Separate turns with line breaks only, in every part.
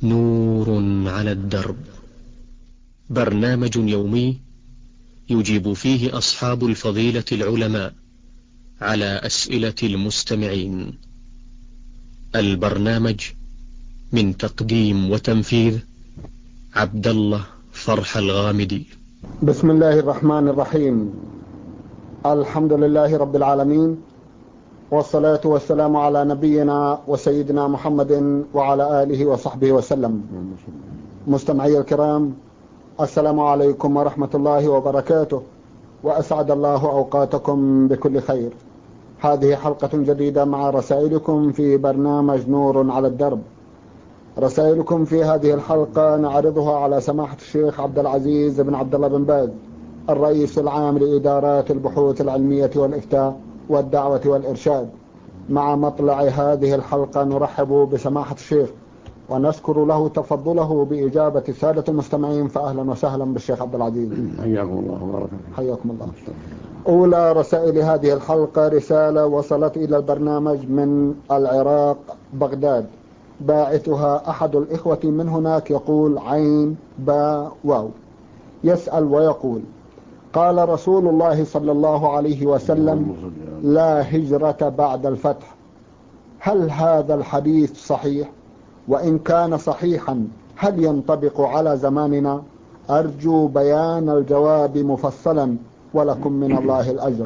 نور على الدرب، برنامج يومي يجيب فيه أصحاب الفضيلة العلماء على أسئلة المستمعين. البرنامج من تقديم وتنفيذ عبد الله فرح الغامدي.
بسم الله الرحمن الرحيم. الحمد لله رب العالمين، والصلاة والسلام على نبينا وسيدنا محمد وعلى آله وصحبه وسلم. مستمعي الكرام، السلام عليكم ورحمة الله وبركاته، وأسعد الله أوقاتكم بكل خير. هذه حلقة جديدة مع رسائلكم في برنامج نور على الدرب. رسائلكم في هذه الحلقة نعرضها على سماحة الشيخ عبد العزيز بن عبد الله بن باز، الرئيس العام لإدارات البحوث العلمية والإفتاء والدعوة والإرشاد. مع مطلع هذه الحلقة نرحب بسماحة الشيخ ونشكر له تفضله بإجابة السادة المستمعين، فأهلا وسهلا بالشيخ عبد العزيز.
حياكم الله وبارك فيكم.
حياكم الله. أولى رسائل هذه الحلقة رسالة وصلت إلى البرنامج من العراق بغداد، باعثها أحد الإخوة من هناك، يقول عين با واو، يسأل ويقول: قال رسول الله صلى الله عليه وسلم: لا هجرة بعد الفتح. هل هذا الحديث صحيح؟ وإن كان صحيحا هل ينطبق على زماننا؟ أرجو بيان الجواب مفصلا، ولكم من الله الأجر.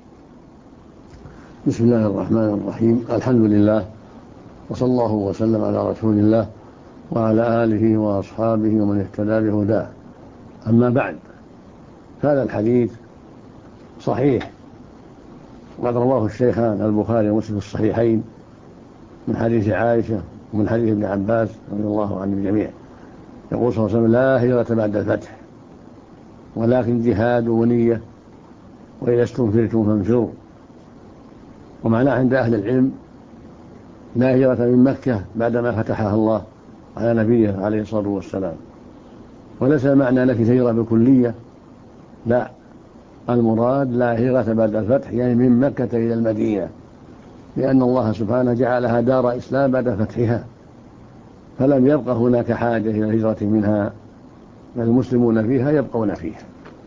بسم الله الرحمن الرحيم. الحمد لله، وصلى الله وسلم على رسول الله وعلى آله وأصحابه ومن اهتدى بهداه. أما بعد، هذا الحديث صحيح، وقد رواه الشيخان البخاري ومسلم في الصحيحين من حديث عائشة ومن حديث ابن عباس رضي الله عنه الجميع. يقول صلى الله عليه وسلم: لا هجرة بعد الفتح، ولكن جهاد ونية، وإذا استنفرتم فانفروا. ومعناه عند أهل العلم: لا هجرة من مكة بعدما فتحها الله على نبيه عليه الصلاة والسلام. وليس المعنى نفي الهجرة بالكلية، لا، المراد لا هجرة بعد الفتح، يعني من مكة إلى المدينة، لأن الله سبحانه جعلها دار إسلام بعد فتحها، فلم يبقى هناك حاجة إلى الهجرة منها، بل المسلمون فيها يبقون فيها.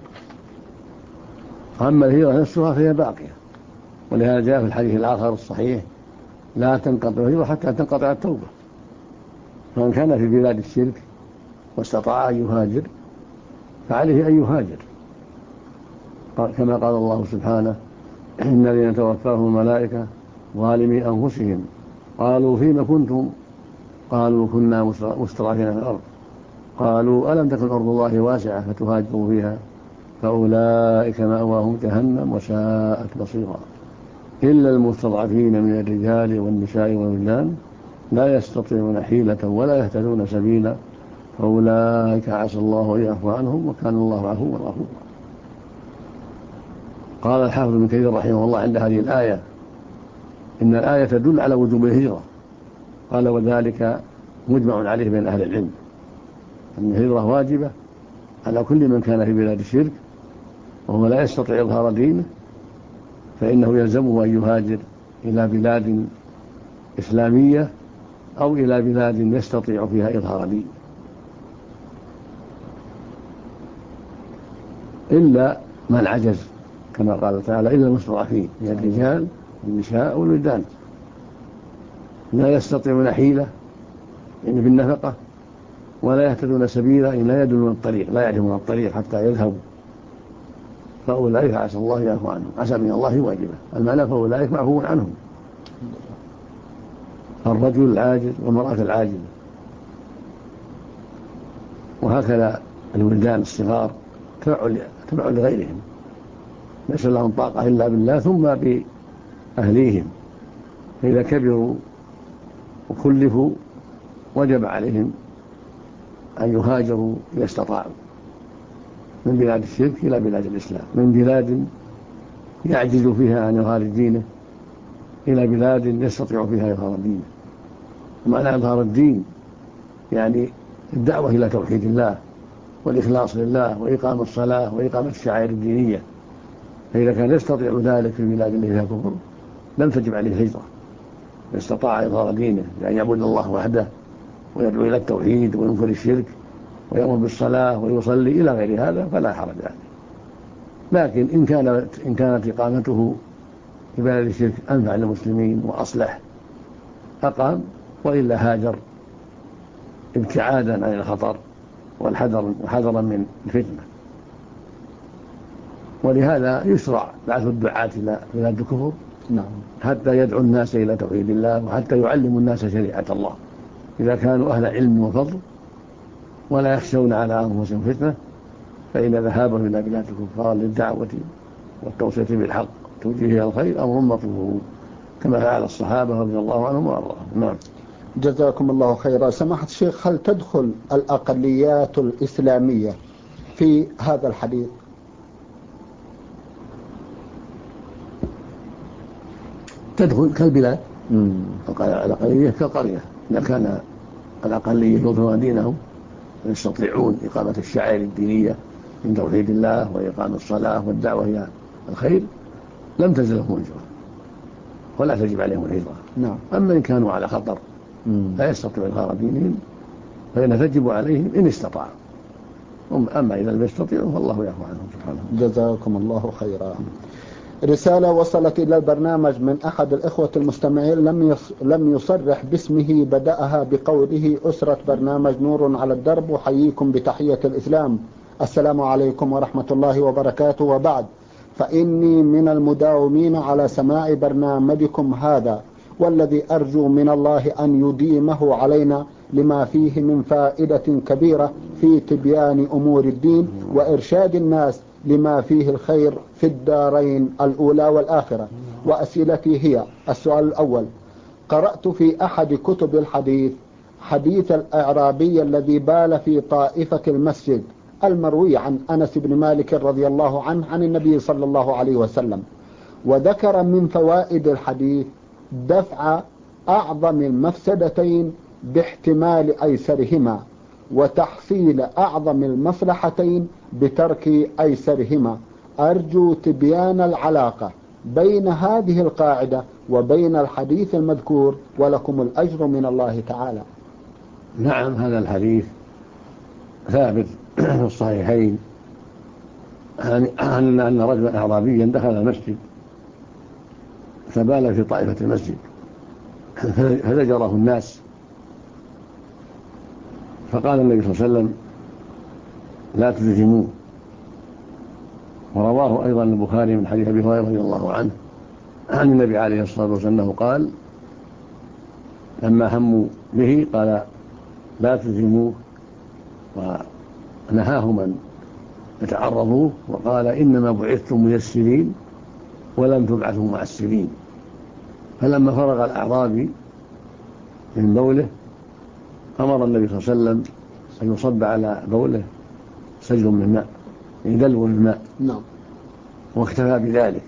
أما الهجرة نفسها فهي باقية، ولهذا جاء في الحديث الآخر الصحيح: لا تنقطع الهجرة حتى تنقطع التوبة. فمن كان في بلاد الشرك واستطاع أن يهاجر فعليه أن يهاجر، كما قال الله سبحانه: إن الذين توفاهم الملائكة ظالمي أنفسهم قالوا فيما كنتم؟ قالوا كنا مستضعفين في الأرض قالوا ألم تكن أرض الله واسعة فتهاجروا فيها فأولئك مأواهم جهنم وساءت مصيرا إلا المستضعفين من الرجال والنساء والولدان لا يستطيعون حيلة ولا يهتدون سبيلا فأولئك عسى الله أن يعفو عنهم وكان الله عفوا غفورا. قال الحافظ ابن كثير رحمه الله عند هذه الآية: إن الآية تدل على وجوب الهجرة. قال: وذلك مجمع عليه بين أهل العلم، أن الهجرة واجبة على كل من كان في بلاد الشرك وهو لا يستطيع إظهار دينه، فإنه يلزمه أن يهاجر إلى بلاد إسلامية أو إلى بلاد يستطيع فيها إظهار دينه، إلا من عجز، كما قال تعالى: إلا المستضعفين من الرجال والنساء والولدان لا يستطيعون حيلة يعني بالنفقة ولا يهتدون سبيلا، إن لا يدلون الطريق، لا يعلمون الطريق حتى يذهبوا، فأولئك عسى الله يعفو عنهم. عسى من الله واجبة، المعنى فأولئك معفو عنهم، الرجل العاجز والمرأة العاجزة، وهكذا الولدان الصغار تبع لغيرهم، ليس لهم طاقة إلا بالله ثم بأهليهم، فإذا كبروا وكلفوا وجب عليهم أن يهاجروا إذا استطاعوا من بلاد الشرك إلى بلاد الإسلام، من بلاد يعجز فيها عن إظهار دينه إلى بلاد يستطيع فيها إظهار دينه. ومعنى إظهار الدين يعني الدعوة إلى توحيد الله والإخلاص لله وإقام الصلاة وإقام الشعائر الدينية. فإذا كان يستطيع ذلك في البلاد التي فيها كفر لم تجب عليه الهجرة، استطاع إظهار دينه بأن يعبد الله وحده ويدعو إلى التوحيد وينكر الشرك ويأمر بالصلاة ويصلي إلى غير هذا فلا حرج عليه. لكن إن كانت إقامته في بلد الشرك أنفع للمسلمين وأصلح أقام، وإلا هاجر ابتعادا عن الخطر وحذرا من الفتنة. ولهذا يشرع بعث الدعاة إلى بلاد الكفر حتى يدعو الناس إلى توحيد الله وحتى يعلموا الناس شريعة الله إذا كانوا أهل علم وفضل ولا يخشون على أنفسهم فتنة، فإن ذهابهم إلى بلاد الكفار للدعوة والتوصية بالحق توجيه الخير أمر مطلوب كما فعل الصحابة رضي الله عنهم وأرضاهم. نعم.
جزاكم الله خيرا. سماحة الشيخ، هل تدخل الأقليات الإسلامية في هذا الحديث؟
تدخل كالبلاد. الأقلية كالقرية. إذا كان الأقلية يظهرون دينهم ويستطيعون إقامة الشعائر الدينية من توحيد الله وإقام الصلاة والدعوة إلى الخير لم تزلهم الهجرة ولا تجب عليهم الهجرة.
نعم.
أما إن كانوا على خطر لا يستطيعوا إظهار دينهم فإن تجب عليهم إن استطاعوا، أما إذا لم يستطيعوا فالله يعفو عنهم سبحانه.
جزاكم الله خيرا. رسالة وصلت إلى البرنامج من أحد الإخوة المستمعين لم يصرح باسمه، بدأها بقوله: أسرة برنامج نور على الدرب، وحييكم بتحية الإسلام، السلام عليكم ورحمة الله وبركاته، وبعد، فإني من المداومين على سماع برنامجكم هذا، والذي أرجو من الله أن يديمه علينا لما فيه من فائدة كبيرة في تبيان أمور الدين وإرشاد الناس لما فيه الخير في الدارين الأولى والآخرة. وأسئلتي هي: السؤال الأول: قرأت في أحد كتب الحديث حديث الأعرابي الذي بال في طائفة المسجد المروي عن أنس بن مالك رضي الله عنه عن النبي صلى الله عليه وسلم، وذكر من فوائد الحديث دفع أعظم المفسدتين باحتمال أيسرهما، وتحصيل أعظم المصلحتين بترك أيسرهما. أرجو تبيان العلاقة بين هذه القاعدة وبين الحديث المذكور، ولكم الأجر من الله تعالى.
نعم، هذا الحديث ثابت في الصحيحين أن رجلا أعرابيا دخل المسجد فبال في طائفة المسجد فزجره الناس، فقال النبي صلى الله عليه وسلم: لا تزجموه. ورواه أيضا البخاري من حديث أبي هريرة رضي الله عنه عن النبي عليه الصلاة والسلام أنه قال لما هموا به قال: لا تزجموه، ونهاهم أن يتعرضوه، وقال: إنما بعثتم ميسرين ولم تبعثوا معسرين. فلما فرغ الأعرابي من بوله أمر النبي صلى الله عليه وسلم أن يصب على بوله سجل من ماء، دلو من ماء.
نعم.
واكتفى بذلك،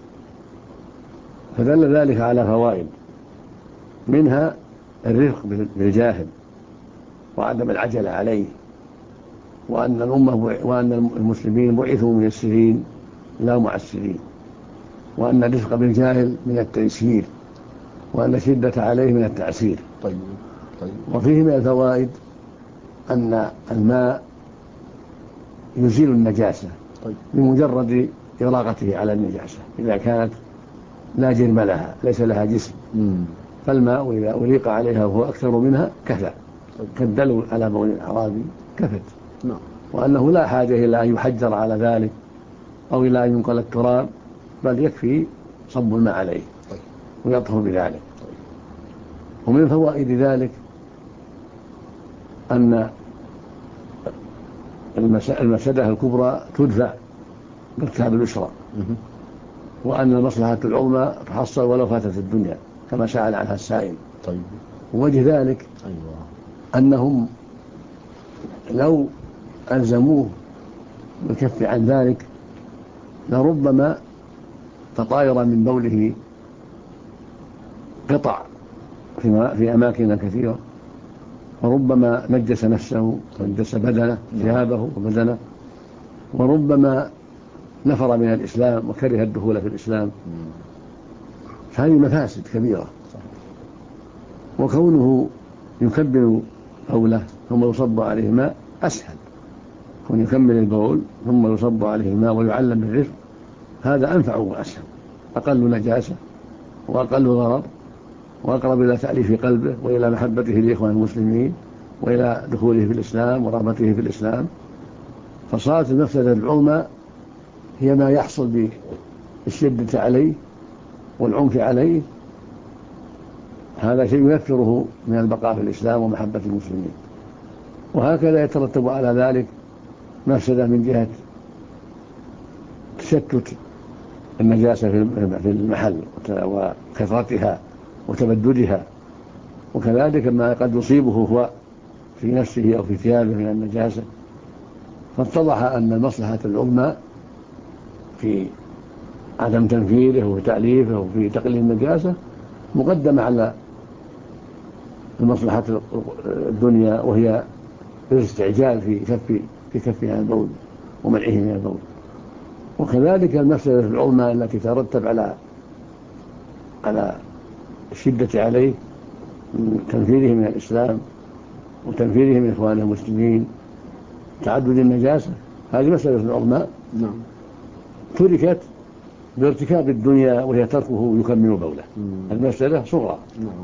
فدل ذلك على فوائد، منها الرفق بالجاهل وعدم العجلة عليه، وأن المسلمين بعثوا ميسرين لا معسرين، وأن الرفق بالجاهل من التيسير، وأن الشدة عليه من التعسير.
طيب.
وفيه من الفوائد أن الماء يزيل النجاسة بمجرد إراقته على النجاسة إذا كانت لا جرم لها، ليس لها جسم. فالماء إذا أريق عليها وهو أكثر منها كفى، كالدلو على بول الأعرابي كفت. وأنه لا حاجة إلى أن يحجر على ذلك أو إلى أن ينقل التراب، بل يكفي صب الماء عليه ويطهر بذلك. ومن فوائد ذلك أن المفسدة الكبرى تدفع بالكتاب اليسرى، وأن المصلحة العظمى تحصل ولو فاتت الدنيا كما سأل عنها السائل. ووجه ذلك أنهم لو ألزموه بالكف عن ذلك لربما تطاير من بوله قطع في أماكن كثيرة، وربما نجس نفسه ونجس بدنه، ثيابه وبدنه، وربما نفر من الإسلام وكره الدخول في الإسلام. فهذه مفاسد كبيرة. وكونه يكبر بولة ثم يصب عليه ماء أسهل، كون يكمل البول ثم يصب عليه الماء ويعلم بالرفق، هذا أنفع وأسهل، أقل نجاسة وأقل ضرر وأقرب إلى تأليف قلبه وإلى محبته لإخوان المسلمين وإلى دخوله في الإسلام ورغبته في الإسلام. فصارت المفسدة العظمى هي ما يحصل بالشدة عليه والعنف عليه، هذا شيء يكثره من البقاء في الإسلام ومحبة المسلمين. وهكذا يترتب على ذلك مفسدة من جهة تشتت النجاسة في المحل وكثرتها وتبددها، وكذلك ما قد يصيبه هو في نفسه أو في ثيابه من النجاسة. فاتضح أن المصلحة العظمى في عدم تنفيذه وفي تأليفه وفي تقليل النجاسة مقدمة على المصلحة الدنيا، وهي الاستعجال في كفها البول ومنعه من البول. وكذلك المفسدة العظمى التي ترتب على الشدة عليه من تنفيذه من الإسلام وتنفيذه من إخوان المسلمين، تعدد النجاسة، هذه مسألة عظمى تركت بارتكاب الدنيا وهي تركه يكمل بوله. المسألة صغرى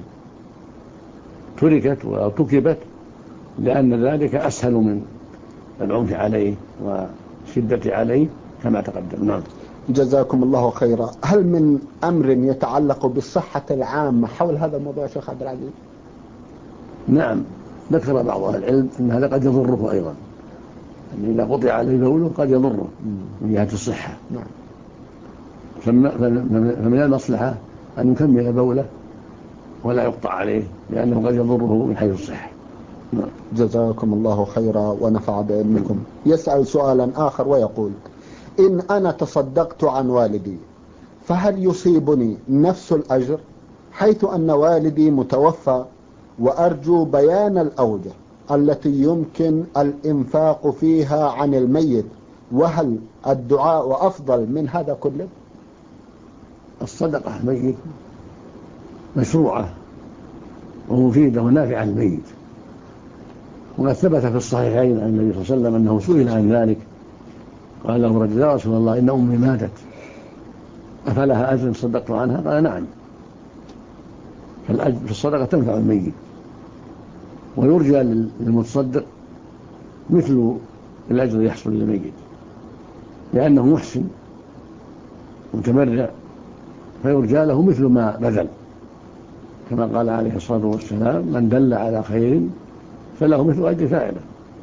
تركت وارتكبت لأن ذلك أسهل من العنف عليه وشدة عليه كما تقدم. نعم.
جزاكم الله خيرا. هل من أمر يتعلق بالصحة العامة حول هذا الموضوع يا شيخ عبد العزيز؟
نعم، ذكر بعض أهل العلم أن هذا قد يضره أيضا، أن إذا قطع عليه بوله قد يضره من جهة الصحة.
نعم.
فمن المصلحة أن يكمل بوله ولا يقطع عليه لأنه قد يضره من حيث الصحة. نعم.
جزاكم الله خيرا ونفع بعلمكم. يسأل سؤالا آخر ويقول: إن أنا تصدقت عن والدي فهل يصيبني نفس الأجر، حيث أن والدي متوفى، وأرجو بيان الأوجه التي يمكن الإنفاق فيها عن الميت، وهل الدعاء أفضل من هذا كله؟
الصدقة الميت مشروعة ومفيدة ونافعة للميت، وقد ثبت في الصحيحين عن النبي صلى الله عليه وسلم أنه سئل عن ذلك، قال له رجل: يا رسول الله إن أمي ماتت أفلها أجر صدقت عنها؟ قال: نعم. فالأجر في الصدقة تنفع الميت، ويرجى للمتصدق مثل الأجر يحصل للميت لأنه محسن متبرع، فيرجى له مثل ما بذل، كما قال عليه الصلاة والسلام: من دل على خير فله مثل أجر فاعله.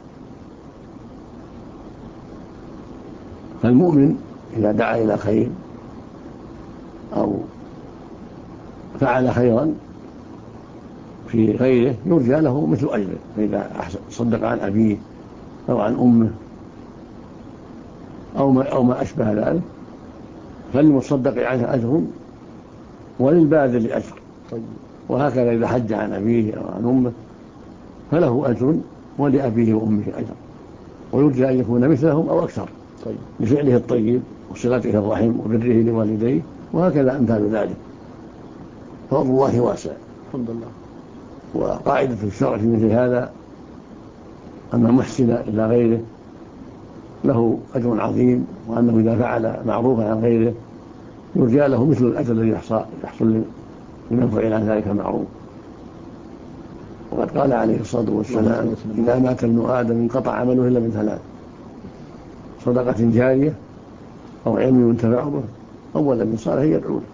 فالمؤمن إذا دعا إلى خير أو فعل خيرا في غيره يرجى له مثل أجره، فإذا صدق عن أبيه أو عن أمه أو ما أشبه ذلك فللمصدق عنه أجر وللباذل أجر. وهكذا إذا حج عن أبيه أو عن أمه فله أجر ولأبيه وأمه أجر، ويرجى أن يكون مثلهم أو أكثر لفعله الطيب وصلته الرحم وبره لوالديه، وهكذا أمثال ذلك. فضل الله واسع
الحمد لله.
وقاعدة الشرع في مثل هذا أن المحسن إلى غيره له أجر عظيم، وأنه إذا فعل معروفا عن غيره يرجى له مثل الأجر الذي يحصل لمن فعل عن ذلك المعروف. وقد قال عليه الصلاة والسلام: إذا مات ابن آدم انقطع عمله إلا من ثلاث: صدقة جارية أو علم ينتفع به أو ولد صالح يدعو له.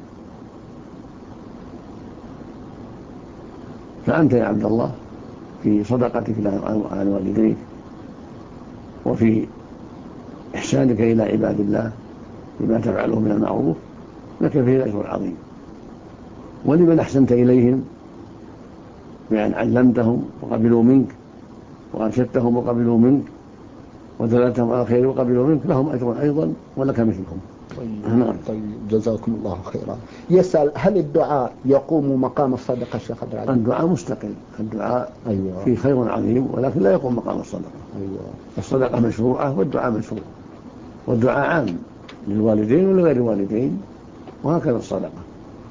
فأنت يا عبد الله في صدقتك عن والديك وفي إحسانك إلى عباد الله بما تفعله من المعروف لك فيه الأجر العظيم. ولمن أحسنت إليهم بأن علمتهم وقبلوا منك وأرشدتهم وقبلوا منك ودلتهم على خير وقبلوا منك لهم أجر أيضا ولك مثلهم.
طيب جزاكم الله خيرا. يسأل: هل الدعاء يقوم مقام الصدقة شيخ عبد العزيز؟
الدعاء مستقل، الدعاء فيه خير عظيم ولكن لا يقوم مقام الصدقة. الصدقة مشروعة والدعاء مشروع، والدعاء عام للوالدين ولغير الوالدين، وهكذا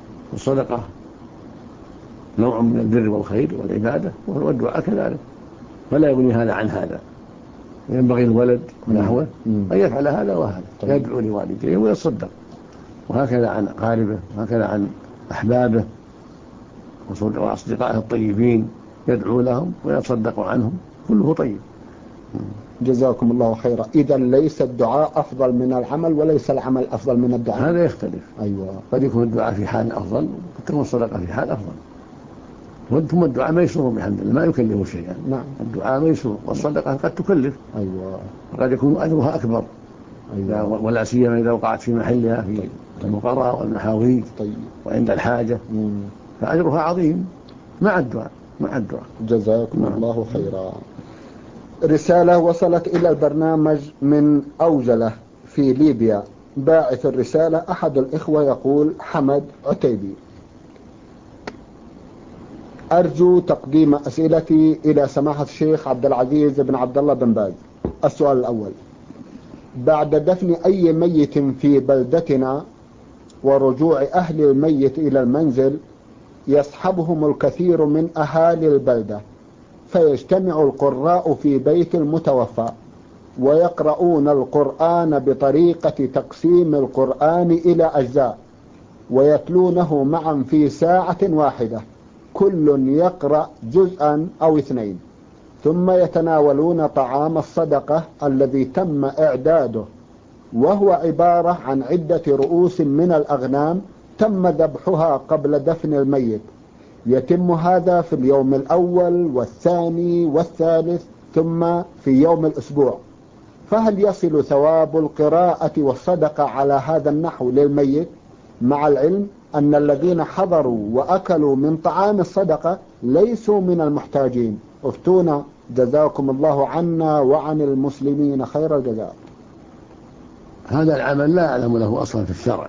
الصدقة نوع من البر والخير والعبادة، والدعاء كذلك فلا يغني هذا عن هذا. ينبغي الولد ونحوه أن يفعل هذا وهذا، يدعو لوالديه ويتصدق، وهكذا عن أقاربه وهكذا عن أحبابه وأصدقائه الطيبين، يدعو لهم ويتصدق عنهم، كله طيب.
جزاكم الله خيرا. إذا ليس الدعاء أفضل من العمل وليس العمل أفضل من الدعاء؟
هذا يختلف.
أيوة.
قد يكون الدعاء في حال أفضل وقد تكون الصدقة في حال أفضل. ثم الدعاء ميسور بحمد الله، ما يكلف شيئا.
نعم.
الدعاء ميسور، والصدقة قد تكلف.
أيوة.
وقد يكون أجرها أكبر.
أيوة.
ولا سيما إذا وقعت في محلها في المقرى والمحاويج وعند الحاجة، فأجرها عظيم مع الدعاء.
جزاكم الله خيرا. رسالة وصلت إلى البرنامج من أوجلة في ليبيا. باعث الرسالة أحد الإخوة يقول: حمد عتيبي. أرجو تقديم أسئلتي إلى سماحة الشيخ عبد العزيز بن عبد الله بن باز. السؤال الأول: بعد دفن أي ميت في بلدتنا ورجوع أهل الميت إلى المنزل يصحبهم الكثير من أهالي البلدة، فيجتمع القراء في بيت المتوفى ويقرؤون القرآن بطريقة تقسيم القرآن إلى أجزاء ويتلونه معا في ساعة واحدة، كل يقرأ جزءا أو 2، ثم يتناولون طعام الصدقة الذي تم إعداده، وهو عبارة عن عدة رؤوس من الأغنام تم ذبحها قبل دفن الميت. يتم هذا في اليوم الأول والثاني والثالث ثم في يوم الأسبوع. فهل يصل ثواب القراءة والصدقة على هذا النحو للميت، مع العلم أن الذين حضروا وأكلوا من طعام الصدقة ليسوا من المحتاجين؟ افتونا جزاكم الله عنا وعن المسلمين خير الجزاء.
هذا العمل لا أعلم له أصلا في الشرع،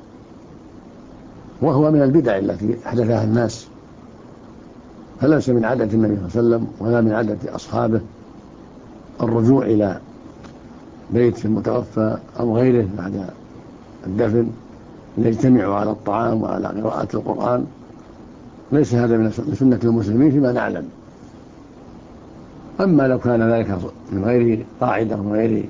وهو من البدع التي أحدثها الناس، فليس من عادة النبي صلى الله عليه وسلم ولا من عادة أصحابه الرجوع إلى بيت المتوفى أو غيره بعد الدفن ليجتمعوا على الطعام وعلى قراءة القرآن. ليس هذا من سنة المسلمين فيما نعلم. أما لو كان ذلك من غير قاعدة ومن غير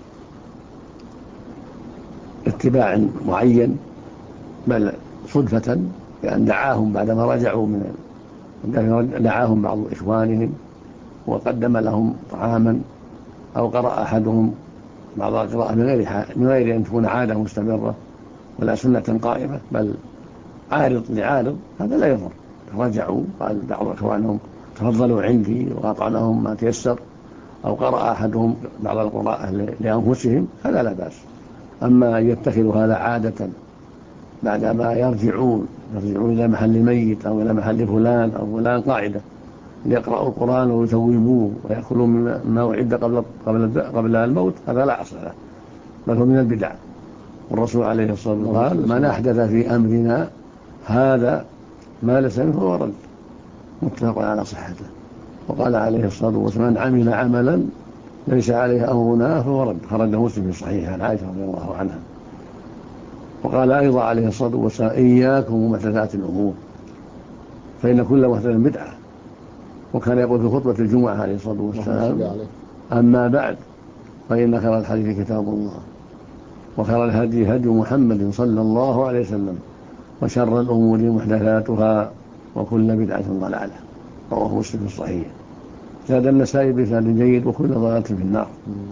اتباع معين، بل صدفة، لأن دعاهم بعدما رجعوا دعاهم بعض إخوانهم وقدم لهم طعاما، أو قرأ أحدهم بعض القراءة من غير أن تكون عادة مستمرة ولا سنة قائمة، بل عارض لعارض، هذا لا يضر. رجعوا قال بعض إخوانهم تفضلوا عندي وأطعمهم ما تيسر، أو قرأ أحدهم بعض القراءة لأنفسهم، هذا لا بأس. أما يتخذ هذا عادة بعدما يرجعون إلى محل الميت أو إلى محل فلان أو فلان قاعدة ليقرأوا القرآن ويثوبوه ويأكلوا مما أعد قبل الموت، هذا لا أصل له، بل هو من البدع. والرسول عليه الصلاة والسلام قال: من أحدث في أمرنا هذا ما ليس منه فهو رد، متفق على صحته. وقال عليه الصلاة والسلام: من عمل عملا ليس عليه أمرنا فهو رد، خرجه مسلم في صحيحه عن عائشة رضي الله عنها. وقال أيضا عليه الصلاة والسلام: إياكم ومحدثات الأمور فإن كل محدثة بدعة. وكان يقول في خطبة الجمعة عليه الصلاة والسلام: أما بعد فإن خير الحديث كتاب الله، وخير الهدي هدي محمد صلى الله عليه وسلم، وشر الأمور محدثاتها، وكل بدعة ضلالة. رواه مسلم في الصحيح. زاد النسائي بإسناد جيد: وكل ضلالة في النار.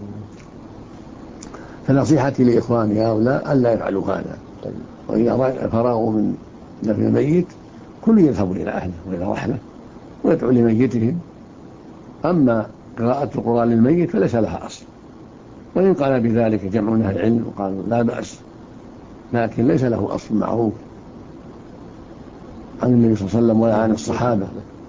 فنصيحتي لإخواني هؤلاء ألا يفعلوا هذا. وإذا فرغوا من دفن الميت كل يذهبوا إلى أهله وإلى رحله ويدعو لميتهم. أما قراءة القرآن للميت فليس لها أصل، وإن قال بذلك جمع من أهل العلم وقالوا لا بأس، لكن ليس له أصل معروف عن النبي صلى الله عليه وسلم ولا عن الصحابة.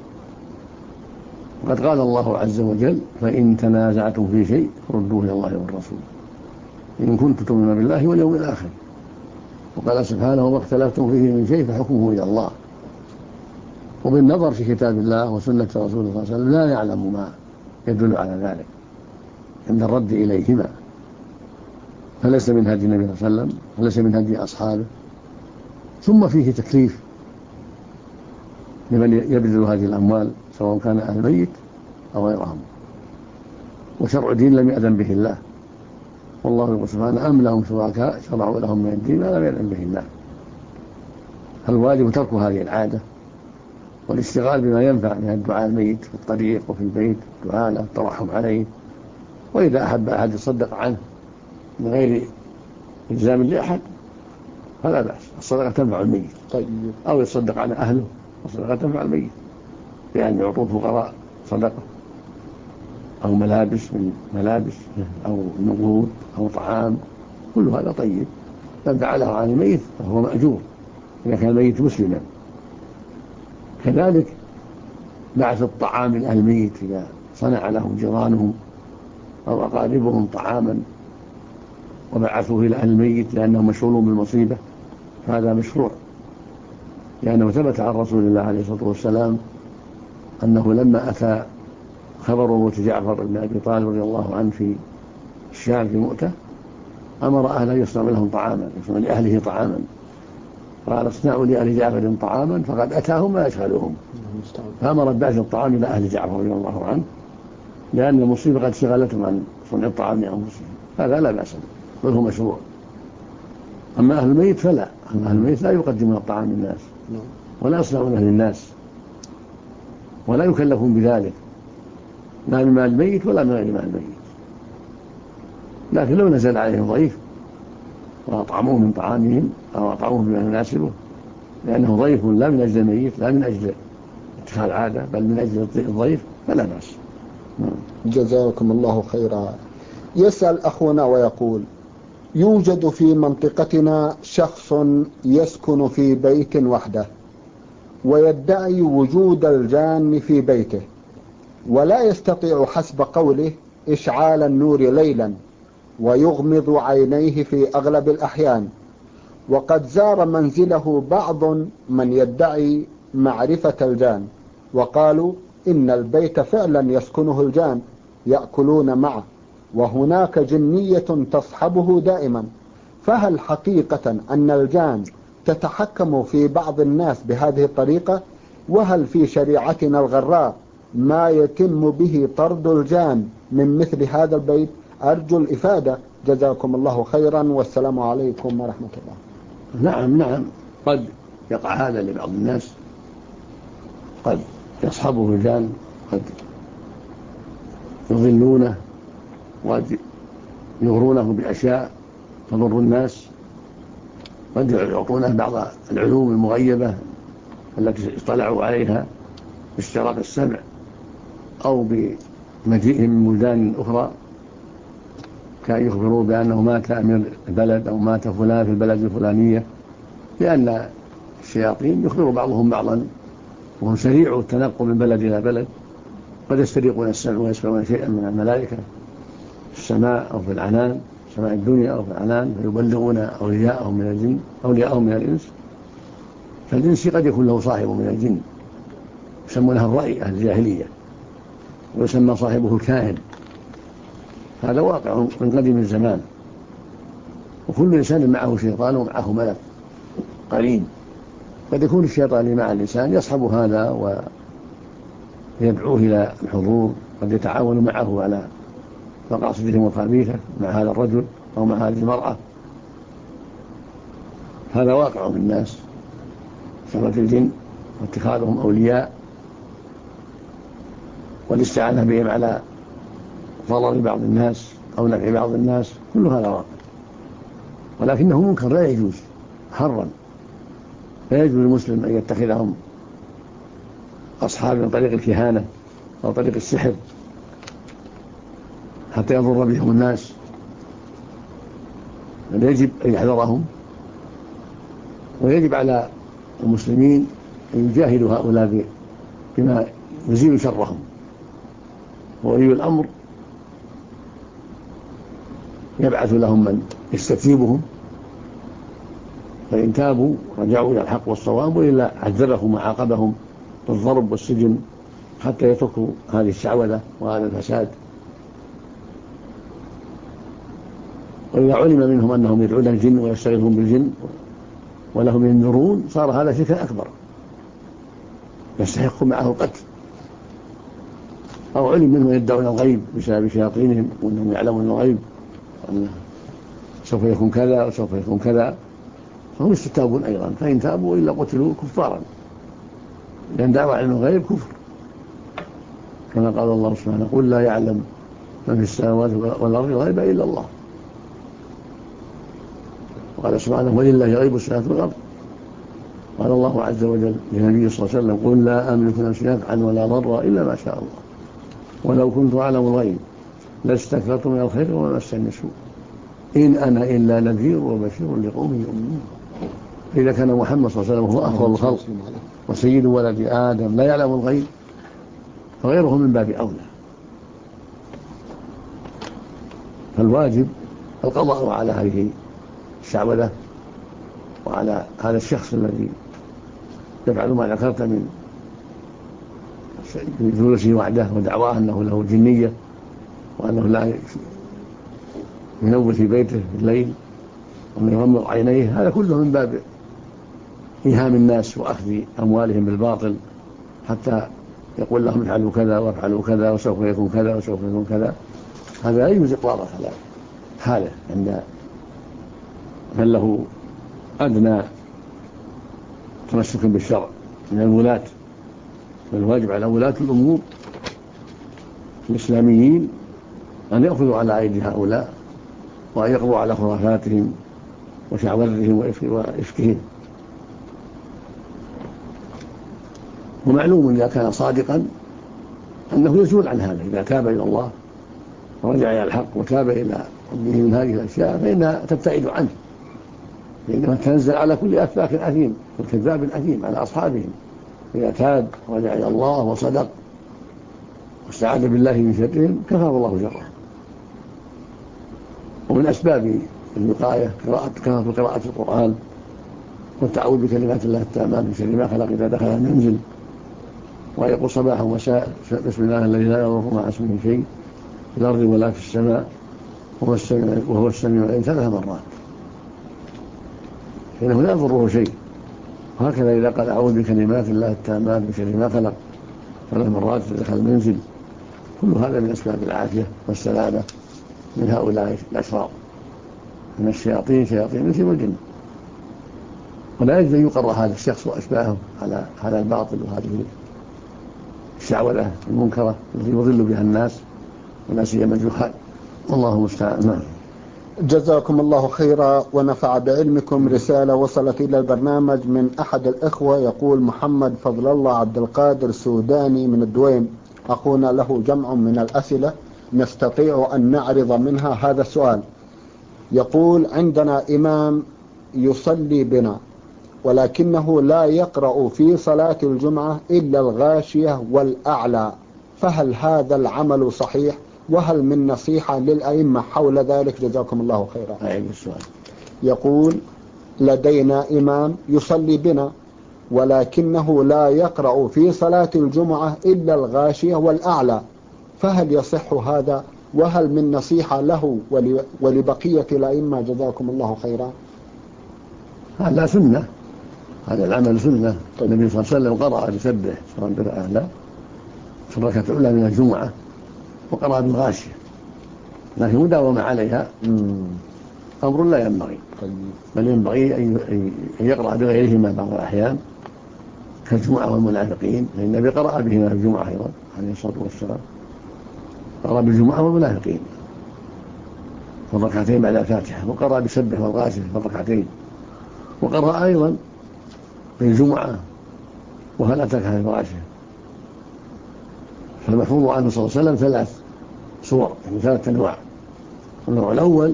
وقد قال الله عز وجل: فإن تنازعتم في شيء فردوه إلى الله والرسول إن كنتم تؤمنون بالله واليوم الآخر. وقال سبحانه: وما اختلفتم فيه من شيء فحكمه إلى الله. وبالنظر في كتاب الله وسنة رسوله صلى الله عليه وسلم لا نعلم ما يدل على ذلك عند الرد إليهما، فليس من هدي النبي صلى الله عليه وسلم وليس من هدي أصحابه. ثم فيه تكليف لمن يبذل هذه الأموال سواء كان أهل الميت أو غيرهم. وشرع دين لم يأذن به الله، والله سبحانه أم لهم شركاء شرعوا لهم من الدين ما لم يأذن به الله. فالواجب ترك هذه العادة والاشتغال بما ينفع من الدعاء الميت في الطريق وفي البيت، الدعاء له الترحم عليه، وإذا أحب أحد يصدق عنه من غير إلزام لأحد فلا بأس، الصدقة تنفع الميت.
طيب.
أو يصدق عن أهله، الصدقة تنفع الميت بأن يعطوا الفقراء صدقة أو ملابس من ملابس أو نقود أو طعام، كل هذا طيب. من فعله عن الميت فهو مأجور إذا كان الميت مسلما. كذلك بعث الطعام لأهل الميت إذا صنع له جيرانهم أو أقاربهم طعاما وبعثوه إلى أهل الميت لأنهم مشغولون بالمصيبة، فهذا مشروع، لأنه ثبت عن رسول الله عليه الصلاة والسلام أنه لما أتى خبر موت جعفر بن أبي طالب رضي الله عنه في الشام في مؤتة أمر أهله يصنع لهم طعاما، يصنع لأهله طعاما، قال اصنعوا لأهل جعفر طعاما فقد أتاهم ما يشغلهم، فأمر بعث الطعام إلى أهل جعفر رضي الله عنه لأن المصيبة قد شغلتهم عن صنع الطعام لأنفسهم، هذا لا بأس بل هو مشروع. أما أهل الميت فلا، أهل الميت لا يقدمون الطعام للناس ولا يصنعونه للناس ولا يكلفون بذلك، لا من مال الميت ولا من غير مال الميت. لكن لو نزل عليهم ضيف وأطعموه من طعامهم أو أطعموه بما يناسبه لأنه ضيف لا من أجل الميت لا من أجل اتخاذ عادة بل من أجل الضيف فلا بأس.
جزاكم الله خيرا. يسأل أخونا ويقول: يوجد في منطقتنا شخص يسكن في بيت وحده ويدعي وجود الجان في بيته، ولا يستطيع حسب قوله إشعال النور ليلا، ويغمض عينيه في أغلب الأحيان، وقد زار منزله بعض من يدعي معرفة الجان وقالوا إن البيت فعلا يسكنه الجان يأكلون معه وهناك جنية تصحبه دائما، فهل حقيقة أن الجان تتحكم في بعض الناس بهذه الطريقة؟ وهل في شريعتنا الغراء ما يتم به طرد الجان من مثل هذا البيت؟ أرجو الإفادة، جزاكم الله خيرا، والسلام عليكم ورحمة الله.
نعم قد يقع هذا لبعض الناس، قد يصحبه الجان، قد يضلونه وقد يغرونه بأشياء تضر الناس، قد يعطونه بعض العلوم المغيبة التي اطلعوا عليها باستراق السمع أو بمجيئهم من بلدان أخرى، كان يخبروا بأنه مات أمير البلد أو مات فلان في البلد الفلانية، لأن الشياطين يخبروا بعضهم بعضا وهم سريعوا التنقل من بلد إلى بلد، قد يسترقون السمع ويسمعون شيئا من الملائكة في السماء أو في العنان، سماء الدنيا أو في العنان، فيبلغون أولياءهم من الجن أولياءهم من الإنس. فالجنس قد يكون له صاحب من الجن يسمونها الرأي أهل الجاهلية، ويسمى صاحبه الكاهن، هذا واقع من قديم الزمان، وكل إنسان معه شيطان ومعه ملك قرين، قد يكون الشيطان مع الإنسان يصحب هذا ويدعوه إلى الحضور، قد يتعاون معه على مقاصدهم الخبيثة مع هذا الرجل أو مع هذه المرأة، هذا واقع من الناس، صحبة الجن واتخاذهم أولياء والاستعانة بهم على ضرر بعض الناس أو نفع بعض الناس، كل هذا واقع، ولكنه منكر لا يجوز حرا، لا يجوز للمسلم أن يتخذهم أصحاب من طريق الكهانة أو طريق السحر حتى يضر بهم الناس، بل يجب أن يحذرهم، ويجب على المسلمين أن يجاهدوا هؤلاء بما يزيل شرهم، وولي الأمر يبعث لهم من يستتيبهم، فإن تابوا رجعوا إلى الحق والصواب، وإلا عذبهم وعاقبهم بالضرب والسجن حتى يتركوا هذه الشعوذة وهذا الفساد. وإذا علم منهم أنهم يدعون الجن ويستغيثون بالجن ولهم ينذرون صار هذا شركا أكبر يستحق معه القتل. أو علم منهم يدعون الغيب بسبب شياطينهم وأنهم يعلمون الغيب أنه سوف يكون كذا وسوف يكون كذا، فهم يستتابون أيضا، فإن تابوا إلا قتلوا كفارا، لأن دعوة علم الغيب كفر، كما قال الله سبحانه: قل لا يعلم من في السماوات والأرض الغيب إلا الله. وقال سبحانه: ولله غيب السماوات والأرض. قال الله عز وجل للنبي صلى الله عليه وسلم: قل لا أملك نفسي نفعا ولا ضرا إلا ما شاء الله، ولو كنت أعلم الغيب لاستكثرت من الخير وما مسني السوء، إن أنا إلا نذير وبشير لقوم يؤمنون. إذا كان محمد صلى الله عليه وسلم هو أفضل الخلق وسيد ولد آدم لا يعلم الغيب، فغيره من باب أولى. فالواجب القضاء على هذه الشعوذة وعلى هذا الشخص الذي يفعل ما ذكرت من جلوسه وحده ودعواه أنه له جنية وأنه لا ينوم في بيته في الليل وأنه يغمض عينيه، هذا كله من باب إيهام الناس وأخذ أموالهم بالباطل، حتى يقول لهم افعلوا كذا وافعلوا كذا وسوف يكون كذا وسوف يكون كذا. هذا لا يجوز إقراره على حاله عند من له أدنى تمسك بالشرع من الولاة. فالواجب على ولاة الأمور الإسلاميين أن يأخذوا على أيدي هؤلاء وأن يقضوا على خرافاتهم وشعوذتهم وإفكهم. ومعلوم إذا كان صادقا أنه يزول عن هذا، إذا تاب إلى الله ورجع إلى الحق وتاب إلى ربه من هذه الأشياء فإنها تبتعد عنه، لأنها تنزل على كل أفاك أثيم وكذاب أثيم على أصحابهم. إذا تاب ورجع إلى الله وصدق واستعاذ بالله من شرهم كفر الله شرهم. ومن أسباب الوقاية قراءة القرآن والتعوذ بكلمات الله التامات من شر ما خلق إذا دخل المنزل، ويقول صباحا ومساء: بسم الله الذي لا يضر مع اسمه شيء في الأرض ولا في السماء وهو السميع العليم 3 مرات، فإنه لا يضره شيء. وهكذا إذا قال: أعوذ بكلمات الله التامات من شر ما خلق 3 مرات دخل المنزل. كل هذا من أسباب العافية والسلامة من هؤلاء الأشرار من الشياطين، شياطين الإنس والجن. ولا يجب أن يقر هذا الشخص وأشباهه على هذا الباطل وهذه الشعوذة المنكرة التي يضل بها الناس ولا سيما الجهال، والله المستعان.
جزاكم الله خيرا ونفع بعلمكم. رسالة وصلت إلى البرنامج من أحد الإخوة يقول: محمد فضل الله عبد القادر سوداني من الدويم، أخونا له جمع من الأسئلة نستطيع أن نعرض منها هذا السؤال. يقول: عندنا إمام يصلي بنا ولكنه لا يقرأ في صلاة الجمعة إلا الغاشية والأعلى، فهل هذا العمل صحيح؟ وهل من نصيحة للأئمة حول ذلك؟ جزاكم الله خيرا. يقول: لدينا إمام يصلي بنا ولكنه لا يقرأ في صلاة الجمعة إلا الغاشية والأعلى، فهل يصح هذا؟ وهل من نصيحة له ولبقية الأئمة؟ جزاكم الله خيرا.
هذا سنة، هذا العمل سنة. النبي صلى الله عليه وسلم قرأ بسبح رب الأعلى في الركعة الأولى من الجمعة، وقرأ بالغاشية، لكن مداومة عليها أمر لا ينبغي، بل ينبغي أن يقرأ بغيرهما بعض الأحيان كالجمعة والمنافقين، لأن النبي قرأ بهما في الجمعة أيضا عليه الصلاة والسلام، قرأ بالجمعة والمنافقين في الركعتين بعد الفاتحة، وقرأ بسبح والغاشية في الركعتين، وقرأ أيضا بالجمعة وهل أتاك هذه الغاشية. فالمحفوظ عنه صلى الله عليه وسلم 3 صور، يعني 3 أنواع. النوع الأول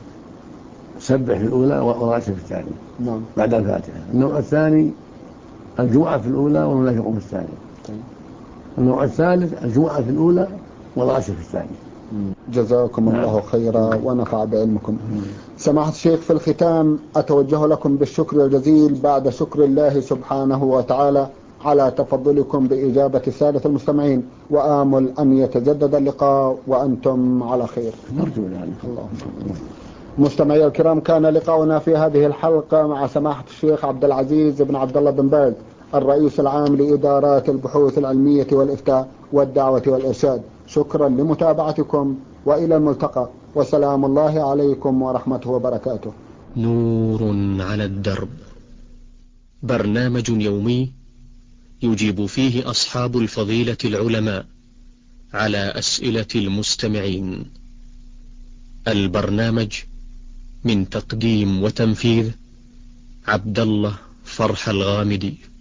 سبح في الأولى والغاشية في الثانية بعد الفاتحة. النوع الثاني الجمعة في الأولى والمنافقون في الثانية. النوع الثالث الجمعة في الأولى والغاشية في الثانية.
جزاكم الله خيرا ونفع بعلمكم. سماحة الشيخ، في الختام أتوجه لكم بالشكر الجزيل بعد شكر الله سبحانه وتعالى على تفضلكم بإجابة السادة المستمعين، وآمل أن يتجدد اللقاء وأنتم على خير.
نرجو ذلك.
الله. مستمعي الكرام، كان لقاؤنا في هذه الحلقة مع سماحة الشيخ عبد العزيز بن عبد الله بن باز الرئيس العام لإدارات البحوث العلمية والإفتاء والدعوة والإرشاد. شكرا لمتابعتكم، وإلى الملتقى، وسلام الله عليكم ورحمته وبركاته.
نور على الدرب، برنامج يومي يجيب فيه أصحاب الفضيلة العلماء على أسئلة المستمعين. البرنامج من تقديم وتنفيذ عبد الله فرح الغامدي.